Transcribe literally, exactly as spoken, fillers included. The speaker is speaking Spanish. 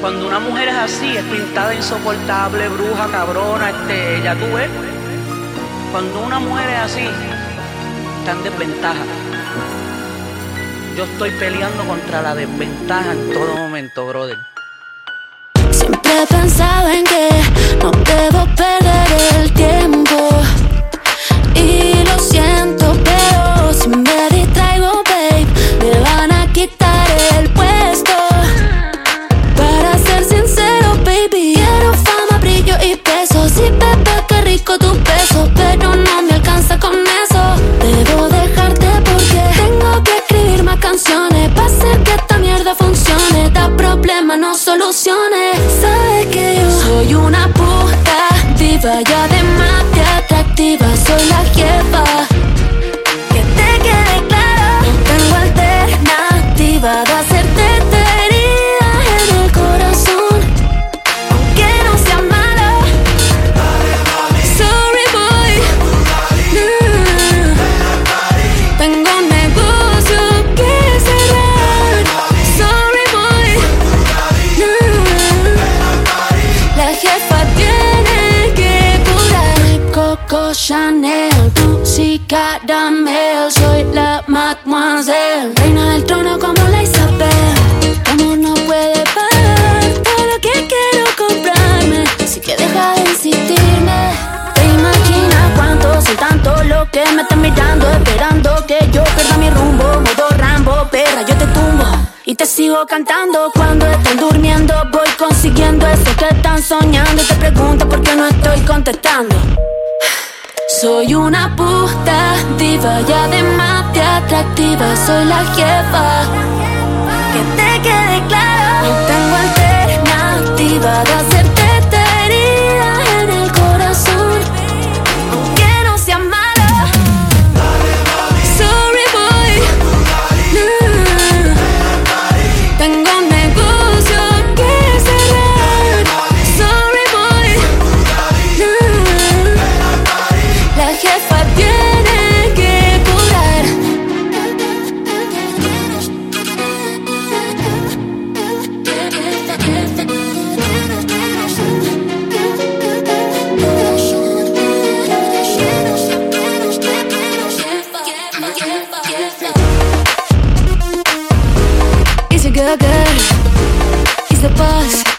Cuando una mujer es así, es pintada insoportable, bruja, cabrona, este, ya tú ves. Cuando una mujer es así, está en desventaja. Yo estoy peleando contra la desventaja en todo momento, brother. Siempre he pensado en que no debo perder el tiempo. Y lo siento, pero si me distraigo, babe, me van a quitar el puesto. Para ser sincero, baby, quiero fama, brillo y peso. Sí, bebé, qué rico tu peso, pero no me alcanza con eso. Debo dejarte porque tengo que escribir más canciones para hacer que esta mierda funcione. Da problemas, no soluciones. Sabes que yo soy una puta diva y además de atractiva soy la jefa. Que te quede claro, no tengo alternativa de hacerte herida en el corazón, aunque no sea malo. Sorry boy, no. Tengo un negocio que cerrar. Sorry boy, no. La jefa tiene que curar. Coco Chanel, tú sí caramel. Soy la mademoiselle, reina del trono como la Isabel. Amor no puede pagar todo lo que quiero comprarme, así que deja de insistirme. Te imaginas cuánto son tanto lo que me están mirando, esperando que yo pierda mi rumbo. Modo Rambo, perra, yo te tumbo y te sigo cantando. Cuando están durmiendo voy consiguiendo eso que están soñando. Y te pregunto por qué no estoy contestando. Soy una puta diva y además de atractiva soy la jefa. Que te quede claro, no tengo alternativa de hacerte herida en el corazón, aunque no sea malo. Sorry boy, no. Tengo un negocio que cerrar. Sorry boy, no. La jefa tiene que curar. He's a good girl, he's the boss.